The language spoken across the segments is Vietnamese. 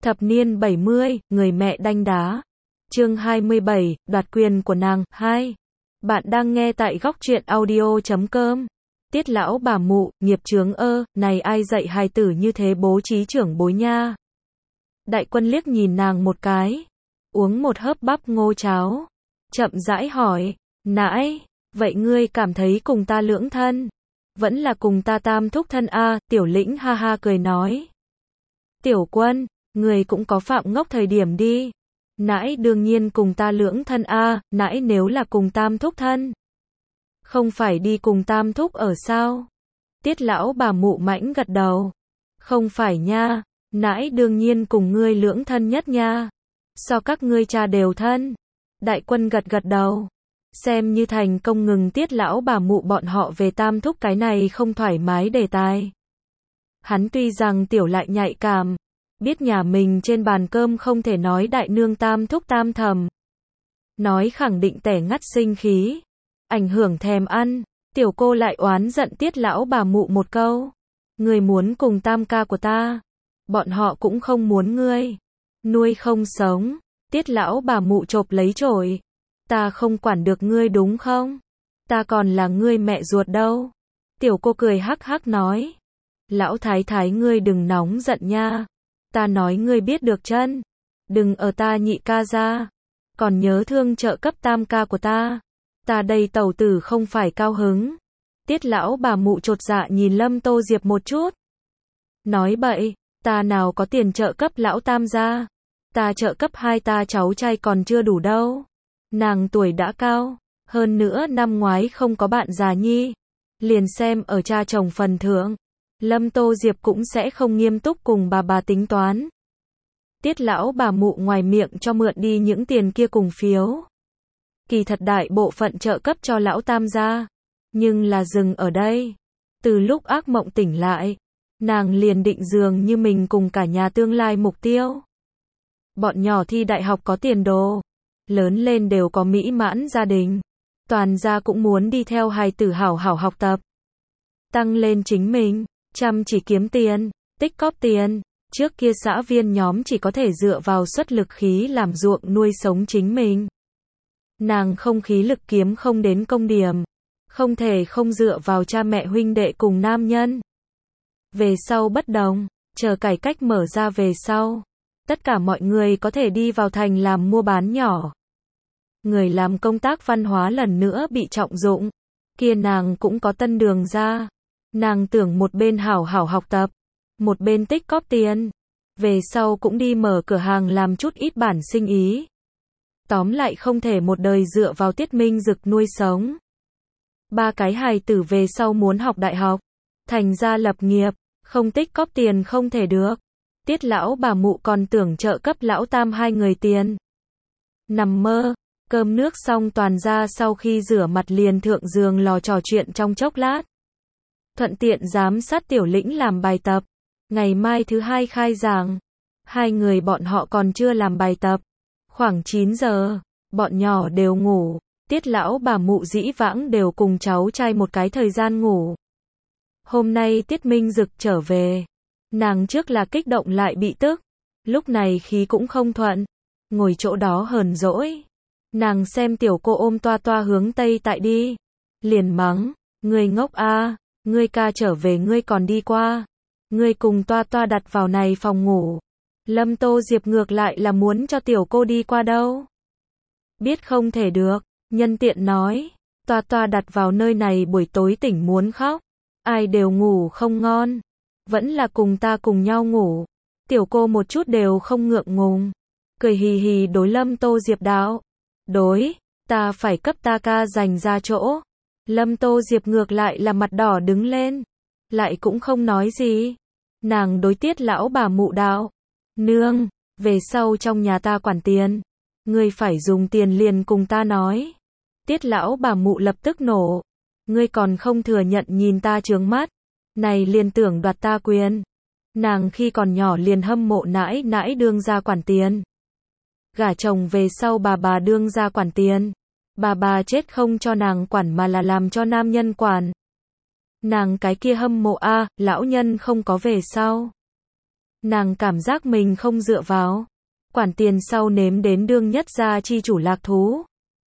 Thập niên 70, người mẹ đanh đá. Chương 27, đoạt quyền của nàng. 2. Bạn đang nghe tại góc truyện audio.com. Tiết lão bà mụ, nghiệp chướng này ai dạy hài tử như thế bố trí trưởng bối nha. Đại Quân liếc nhìn nàng một cái, uống một hớp bắp ngô cháo, chậm rãi hỏi, nãi, vậy ngươi cảm thấy cùng ta lưỡng thân, vẫn là cùng ta tam thúc thân a? Tiểu Lĩnh ha ha cười nói. Tiểu Quân, người cũng có phạm ngốc thời điểm đi. Nãi đương nhiên cùng ta lưỡng thân a, nãi nếu là cùng tam thúc thân, không phải đi cùng tam thúc ở sao? Tiết lão bà mụ mãnh gật đầu. Không phải nha, nãi đương nhiên cùng ngươi lưỡng thân nhất nha. Sao các ngươi cha đều thân? Đại Quân gật gật đầu. Xem như thành công ngừng Tiết lão bà mụ bọn họ về tam thúc cái này không thoải mái đề tài. Hắn tuy rằng tiểu lại nhạy cảm, biết nhà mình trên bàn cơm không thể nói đại nương tam thúc tam thầm. Nói khẳng định tẻ ngắt sinh khí, ảnh hưởng thèm ăn. Tiểu cô lại oán giận Tiết lão bà mụ một câu. Ngươi muốn cùng tam ca của ta, bọn họ cũng không muốn ngươi. Nuôi không sống. Tiết lão bà mụ chộp lấy chổi. Ta không quản được ngươi đúng không? Ta còn là ngươi mẹ ruột đâu. Tiểu cô cười hắc hắc nói. Lão thái thái ngươi đừng nóng giận nha. Ta nói ngươi biết được chân. Đừng ở ta nhị ca ra. Còn nhớ thương trợ cấp tam ca của ta. Ta đây tẩu tử không phải cao hứng. Tiết lão bà mụ chột dạ nhìn Lâm Tô Diệp một chút. Nói bậy, ta nào có tiền trợ cấp lão tam gia. Ta trợ cấp hai ta cháu trai còn chưa đủ đâu. Nàng tuổi đã cao, hơn nữa năm ngoái không có bạn già nhi. Liền xem ở cha chồng phần thưởng, Lâm Tô Diệp cũng sẽ không nghiêm túc cùng bà tính toán. Tiết lão bà mụ ngoài miệng cho mượn đi những tiền kia cùng phiếu. Kỳ thật đại bộ phận trợ cấp cho lão tam gia. Nhưng là dừng ở đây. Từ lúc ác mộng tỉnh lại, nàng liền định dường như mình cùng cả nhà tương lai mục tiêu. Bọn nhỏ thi đại học có tiền đồ, lớn lên đều có mỹ mãn gia đình. Toàn gia cũng muốn đi theo hài tử hảo hảo học tập. Tăng lên chính mình, chăm chỉ kiếm tiền, tích cóp tiền. Trước kia xã viên nhóm chỉ có thể dựa vào xuất lực khí làm ruộng nuôi sống chính mình. Nàng không khí lực kiếm không đến công điểm. Không thể không dựa vào cha mẹ huynh đệ cùng nam nhân. Về sau bất đồng, chờ cải cách mở ra về sau. Tất cả mọi người có thể đi vào thành làm mua bán nhỏ. Người làm công tác văn hóa lần nữa bị trọng dụng. Kia nàng cũng có tân đường ra. Nàng tưởng một bên hảo hảo học tập, một bên tích cóp tiền. Về sau cũng đi mở cửa hàng làm chút ít bản sinh ý. Tóm lại không thể một đời dựa vào Tiết Minh Dực nuôi sống. Ba cái hài tử về sau muốn học đại học, thành ra lập nghiệp, không tích cóp tiền không thể được. Tiết lão bà mụ còn tưởng trợ cấp lão tam hai người tiền. Nằm mơ, cơm nước xong toàn ra sau khi rửa mặt liền thượng giường lò trò chuyện trong chốc lát. Thuận tiện giám sát Tiểu Lĩnh làm bài tập. Ngày mai thứ hai khai giảng. Hai người bọn họ còn chưa làm bài tập. Khoảng 9 giờ, bọn nhỏ đều ngủ. Tiết lão bà mụ dĩ vãng đều cùng cháu trai một cái thời gian ngủ. Hôm nay Tiết Minh Dực trở về. Nàng trước là kích động lại bị tức. Lúc này khí cũng không thuận. Ngồi chỗ đó hờn dỗi. Nàng xem tiểu cô ôm toa toa hướng Tây tại đi. Liền mắng. Ngươi ngốc a, ngươi ca trở về ngươi còn đi qua. Ngươi cùng toa toa đặt vào này phòng ngủ. Lâm Tô Diệp ngược lại là muốn cho tiểu cô đi qua đâu. Biết không thể được. Nhân tiện nói. Toa toa đặt vào nơi này buổi tối tỉnh muốn khóc. Ai đều ngủ không ngon. Vẫn là cùng ta cùng nhau ngủ. Tiểu cô một chút đều không ngượng ngùng. Cười hì hì đối Lâm Tô Diệp đạo. Đối, ta phải cấp ta ca dành ra chỗ. Lâm Tô Diệp ngược lại là mặt đỏ đứng lên. Lại cũng không nói gì. Nàng đối Tiết lão bà mụ đạo. Nương, về sau trong nhà ta quản tiền. Ngươi phải dùng tiền liền cùng ta nói. Tiết lão bà mụ lập tức nổ. Ngươi còn không thừa nhận nhìn ta trướng mắt. Này liền tưởng đoạt ta quyền. Nàng khi còn nhỏ liền hâm mộ nãi nãi đương gia quản tiền. Gả chồng về sau bà đương gia quản tiền. Bà chết không cho nàng quản mà là làm cho nam nhân quản. Nàng cái kia hâm mộ a, lão nhân không có về sau. Nàng cảm giác mình không dựa vào. Quản tiền sau nếm đến đương nhất gia chi chủ lạc thú.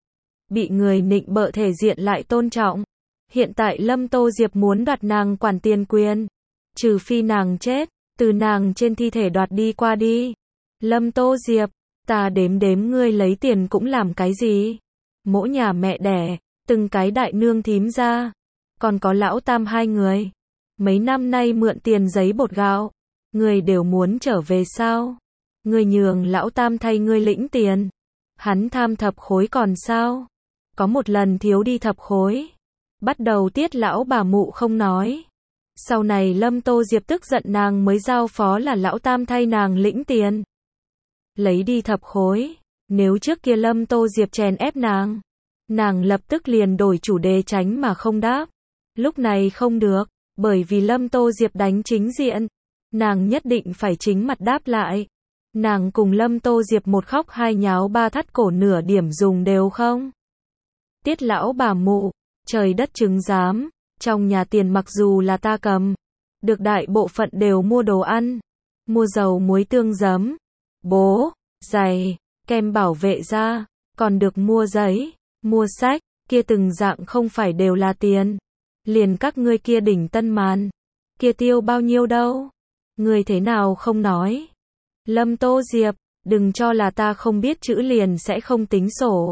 Bị người nịnh bợ thể diện lại tôn trọng. Hiện tại Lâm Tô Diệp muốn đoạt nàng quản tiền quyền. Trừ phi nàng chết, từ nàng trên thi thể đoạt đi qua đi. Lâm Tô Diệp, ta đếm đếm ngươi lấy tiền cũng làm cái gì? Mỗi nhà mẹ đẻ, từng cái đại nương thím ra. Còn có lão tam 2 người. Mấy năm nay mượn tiền giấy bột gạo. Ngươi đều muốn trở về sao? Ngươi nhường lão tam thay ngươi lĩnh tiền. Hắn tham thập khối còn sao? Có một lần thiếu đi thập khối. Bắt đầu Tiết lão bà mụ không nói. Sau này Lâm Tô Diệp tức giận nàng mới giao phó là lão tam thay nàng lĩnh tiền. Lấy đi thập khối. Nếu trước kia Lâm Tô Diệp chèn ép nàng lập tức liền đổi chủ đề tránh mà không đáp. Lúc này không được, bởi vì Lâm Tô Diệp đánh chính diện. Nàng nhất định phải chính mặt đáp lại. Nàng cùng Lâm Tô Diệp một khóc hai nháo ba thắt cổ nửa điểm dùng đều không. Tiết lão bà mụ, trời đất chứng giám, trong nhà tiền mặc dù là ta cầm, được đại bộ phận đều mua đồ ăn, mua dầu muối tương giấm, bố, giày, kem bảo vệ da, còn được mua giấy, mua sách, kia từng dạng không phải đều là tiền. Liền các ngươi kia đỉnh Tân Màn, kia tiêu bao nhiêu đâu? Ngươi thế nào không nói? Lâm Tô Diệp, đừng cho là ta không biết chữ liền sẽ không tính sổ.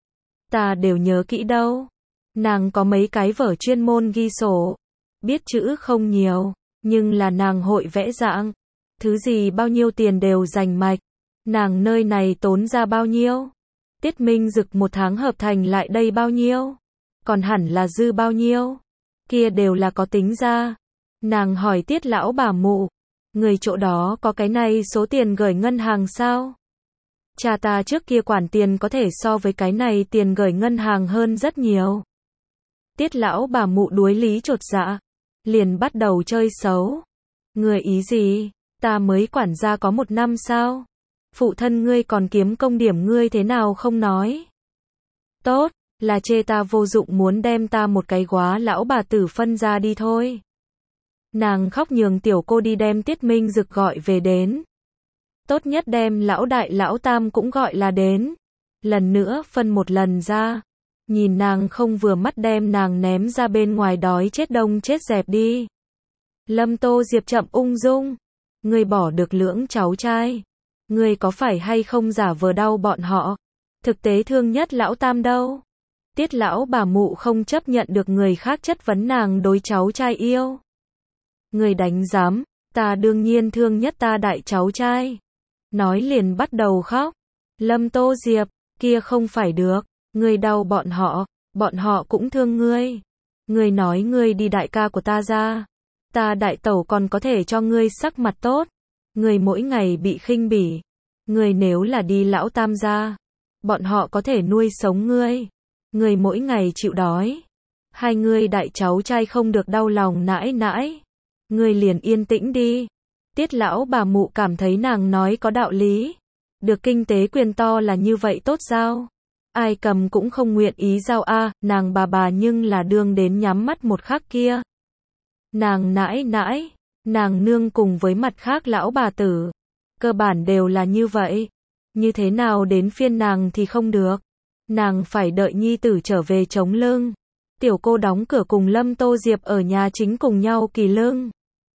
Ta đều nhớ kỹ đâu. Nàng có mấy cái vở chuyên môn ghi sổ. Biết chữ không nhiều, nhưng là nàng hội vẽ dạng. Thứ gì bao nhiêu tiền đều rành mạch. Nàng nơi này tốn ra bao nhiêu? Tiết Minh Dực một tháng hợp thành lại đây bao nhiêu? Còn hẳn là dư bao nhiêu? Kia đều là có tính ra. Nàng hỏi Tiết lão bà mụ. Người chỗ đó có cái này số tiền gửi ngân hàng sao? Cha ta trước kia quản tiền có thể so với cái này tiền gửi ngân hàng hơn rất nhiều. Tiết lão bà mụ đuối lý chột dạ. Liền bắt đầu chơi xấu. Người ý gì? Ta mới quản gia có 1 năm sao? Phụ thân ngươi còn kiếm công điểm ngươi thế nào không nói? Tốt, là chê ta vô dụng muốn đem ta một cái góa lão bà tử phân ra đi thôi. Nàng khóc nhường tiểu cô đi đem Tiết Minh Dực gọi về đến. Tốt nhất đem lão đại lão tam cũng gọi là đến. Lần nữa phân một lần ra. Nhìn nàng không vừa mắt đem nàng ném ra bên ngoài đói chết đông chết dẹp đi. Lâm Tô Diệp chậm ung dung. Ngươi bỏ được lưỡng cháu trai. Ngươi có phải hay không giả vờ đau bọn họ? Thực tế thương nhất lão tam đâu? Tiết lão bà mụ không chấp nhận được người khác chất vấn nàng đối cháu trai yêu. Người đánh giám, ta đương nhiên thương nhất ta đại cháu trai. Nói liền bắt đầu khóc. Lâm Tô Diệp, kia không phải được, ngươi đau bọn họ cũng thương ngươi. Ngươi nói ngươi đi đại ca của ta ra. Ta đại tẩu còn có thể cho ngươi sắc mặt tốt. Ngươi mỗi ngày bị khinh bỉ. Ngươi nếu là đi lão tam gia, bọn họ có thể nuôi sống ngươi. Ngươi mỗi ngày chịu đói. Hai ngươi đại cháu trai không được đau lòng nãi nãi. Ngươi liền yên tĩnh đi. Tiết lão bà mụ cảm thấy nàng nói có đạo lý. Được kinh tế quyền to là như vậy tốt sao? Ai cầm cũng không nguyện ý giao a, nàng bà nhưng là đương đến nhắm mắt một khắc kia. Nàng nãi nãi, nàng nương cùng với mặt khác lão bà tử. Cơ bản đều là như vậy. Như thế nào đến phiên nàng thì không được. Nàng phải đợi nhi tử trở về chống lưng. Tiểu cô đóng cửa cùng Lâm Tô Diệp ở nhà chính cùng nhau kỳ lưng.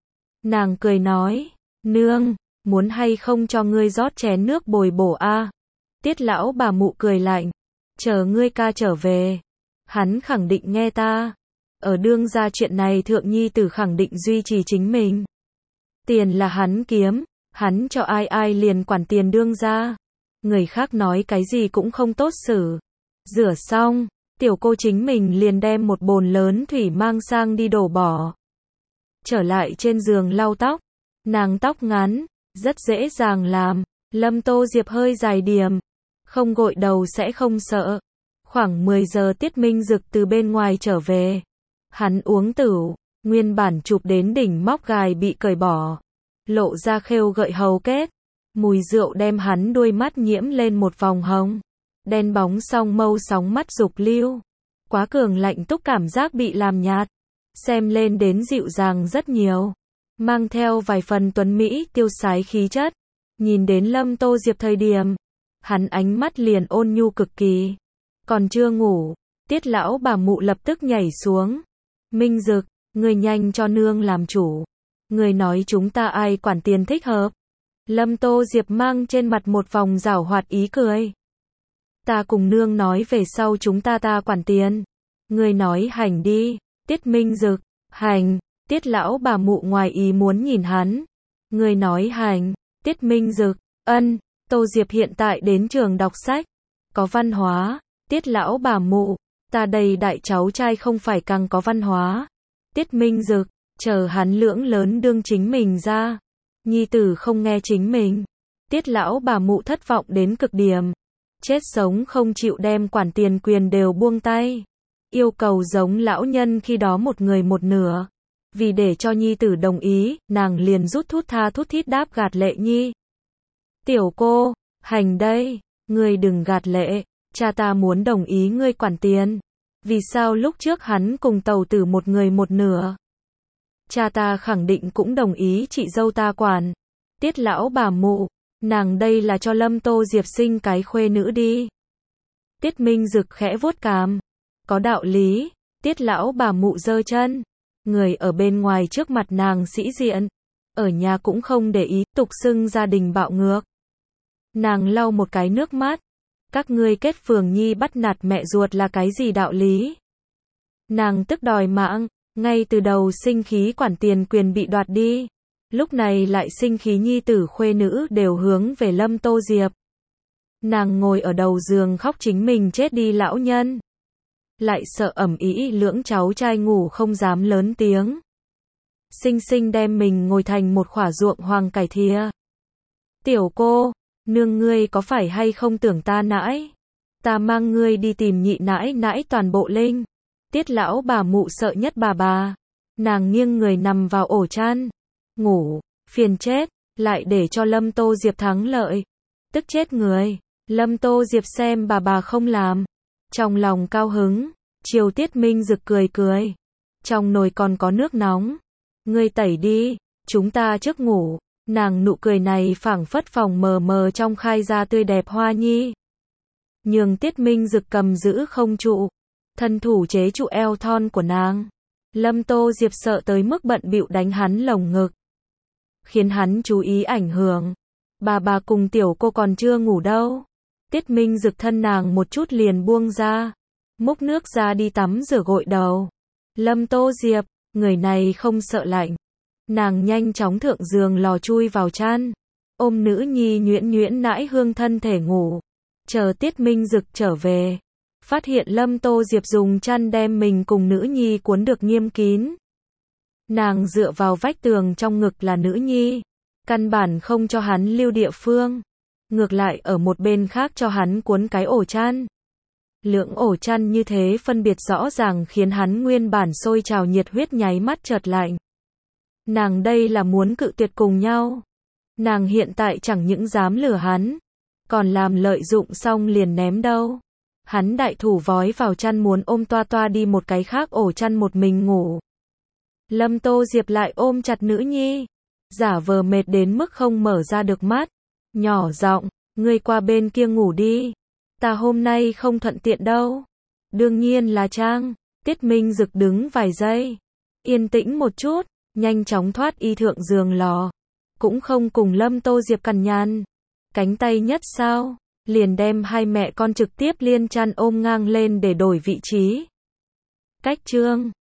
Nàng cười nói, nương, muốn hay không cho ngươi rót chén nước bồi bổ a? Tiết lão bà mụ cười lạnh, chờ ngươi ca trở về, hắn khẳng định nghe ta. Ở đương gia chuyện này thượng nhi tử khẳng định duy trì chính mình. Tiền là hắn kiếm, hắn cho ai liền quản tiền đương gia. Người khác nói cái gì cũng không tốt xử. Rửa xong, tiểu cô chính mình liền đem một bồn lớn thủy mang sang đi đổ bỏ. Trở lại trên giường lau tóc. Nàng tóc ngắn, rất dễ dàng làm. Lâm Tô Diệp hơi dài điểm. Không gội đầu sẽ không sợ. Khoảng 10 giờ Tiết Minh Dực từ bên ngoài trở về. Hắn uống tửu, nguyên bản chụp đến đỉnh móc gài bị cởi bỏ. Lộ ra khêu gợi hầu kết. Mùi rượu đem hắn đôi mắt nhiễm lên một vòng hồng. Đen bóng song mâu sóng mắt dục lưu. Quá cường lạnh túc cảm giác bị làm nhạt. Xem lên đến dịu dàng rất nhiều. mang theo vài phần tuấn Mỹ tiêu sái khí chất. Nhìn đến Lâm Tô Diệp thời điểm, hắn ánh mắt liền ôn nhu cực kỳ. Còn chưa ngủ, Tiết lão bà mụ lập tức nhảy xuống. Minh Dực, người nhanh cho nương làm chủ. Người nói chúng ta ai quản tiền thích hợp. Lâm Tô Diệp mang trên mặt một vòng giảo hoạt ý cười. Ta cùng nương nói về sau chúng ta quản tiền. Người nói hành đi. Tiết Minh Dực, hành. Tiết lão bà mụ ngoài ý muốn nhìn hắn. Người nói hành. Tiết Minh Dực, ân. Tô Diệp hiện tại đến trường đọc sách. Có văn hóa. Tiết lão bà mụ, ta đây đại cháu trai không phải càng có văn hóa. Tiết Minh Dực, chờ hắn lưỡng lớn đương chính mình ra. Nhi tử không nghe chính mình. Tiết lão bà mụ thất vọng đến cực điểm. Chết sống không chịu đem quản tiền quyền đều buông tay. Yêu cầu giống lão nhân khi đó một người một nửa. Vì để cho nhi tử đồng ý, nàng liền rút thút tha thút thít đáp gạt Lệ Nhi. Tiểu cô, hành đây, ngươi đừng gạt Lệ. Cha ta muốn đồng ý ngươi quản tiền. Vì sao lúc trước hắn cùng tàu tử một người một nửa? Cha ta khẳng định cũng đồng ý chị dâu ta quản. Tiết lão bà mụ, nàng đây là cho Lâm Tô Diệp sinh cái khuê nữ đi. Tiết Minh Dực khẽ vuốt cằm. Có đạo lý. Tiết lão bà mụ giơ chân. Người ở bên ngoài trước mặt nàng sĩ diện. Ở nhà cũng không để ý, tục xưng gia đình bạo ngược. Nàng lau một cái nước mắt. Các ngươi kết phường nhi bắt nạt mẹ ruột là cái gì đạo lý? Nàng tức đòi mạng, ngay từ đầu sinh khí quản tiền quyền bị đoạt đi. Lúc này lại sinh khí nhi tử khuê nữ đều hướng về Lâm Tô Diệp. Nàng ngồi ở đầu giường khóc chính mình chết đi lão nhân. Lại sợ ầm ĩ lưỡng cháu trai ngủ không dám lớn tiếng. Sinh sinh đem mình ngồi thành một khỏa ruộng hoàng cải thìa. Tiểu cô, nương ngươi có phải hay không tưởng ta nãi? Ta mang ngươi đi tìm nhị nãi nãi toàn bộ linh. Tiết lão bà mụ sợ nhất bà. Nàng nghiêng người nằm vào ổ chăn. Ngủ, phiền chết, lại để cho Lâm Tô Diệp thắng lợi. Tức chết người. Lâm Tô Diệp xem bà không làm. Trong lòng cao hứng, chiều Tiết Minh Dực cười. Trong nồi còn có nước nóng. Ngươi tẩy đi, chúng ta trước ngủ. Nàng nụ cười này phảng phất phòng mờ mờ trong khai ra tươi đẹp hoa nhi. Nhường Tiết Minh Dực cầm giữ không trụ. Thân thủ chế trụ eo thon của nàng. Lâm Tô Diệp sợ tới mức bận bịu đánh hắn lồng ngực. Khiến hắn chú ý ảnh hưởng. Bà cùng tiểu cô còn chưa ngủ đâu. Tiết Minh Dực thân nàng một chút liền buông ra. Múc nước ra đi tắm rửa gội đầu. Lâm Tô Diệp, người này không sợ lạnh. Nàng nhanh chóng thượng giường lò chui vào chăn. Ôm nữ nhi nhuyễn nãi hương thân thể ngủ. Chờ Tiết Minh Dực trở về. Phát hiện Lâm Tô Diệp dùng chăn đem mình cùng nữ nhi cuốn được nghiêm kín. Nàng dựa vào vách tường trong ngực là nữ nhi. Căn bản không cho hắn lưu địa phương. Ngược lại ở một bên khác cho hắn cuốn cái ổ chăn. Lượng ổ chăn như thế phân biệt rõ ràng khiến hắn nguyên bản sôi trào nhiệt huyết nháy mắt chợt lạnh. Nàng đây là muốn cự tuyệt cùng nhau. Nàng hiện tại chẳng những dám lừa hắn, còn làm lợi dụng xong liền ném đâu. Hắn đại thủ vói vào chăn muốn ôm toa đi một cái khác ổ chăn một mình ngủ. Lâm Tô Diệp lại ôm chặt nữ nhi, giả vờ mệt đến mức không mở ra được mắt. Nhỏ giọng, ngươi qua bên kia ngủ đi. Ta hôm nay không thuận tiện đâu. Đương nhiên là trang. Tiết Minh Dực đứng vài giây. Yên tĩnh một chút, nhanh chóng thoát y thượng giường lò. Cũng không cùng Lâm Tô Diệp cằn nhằn. Cánh tay nhất sao, liền đem hai mẹ con trực tiếp liên chăn ôm ngang lên để đổi vị trí. Cách chương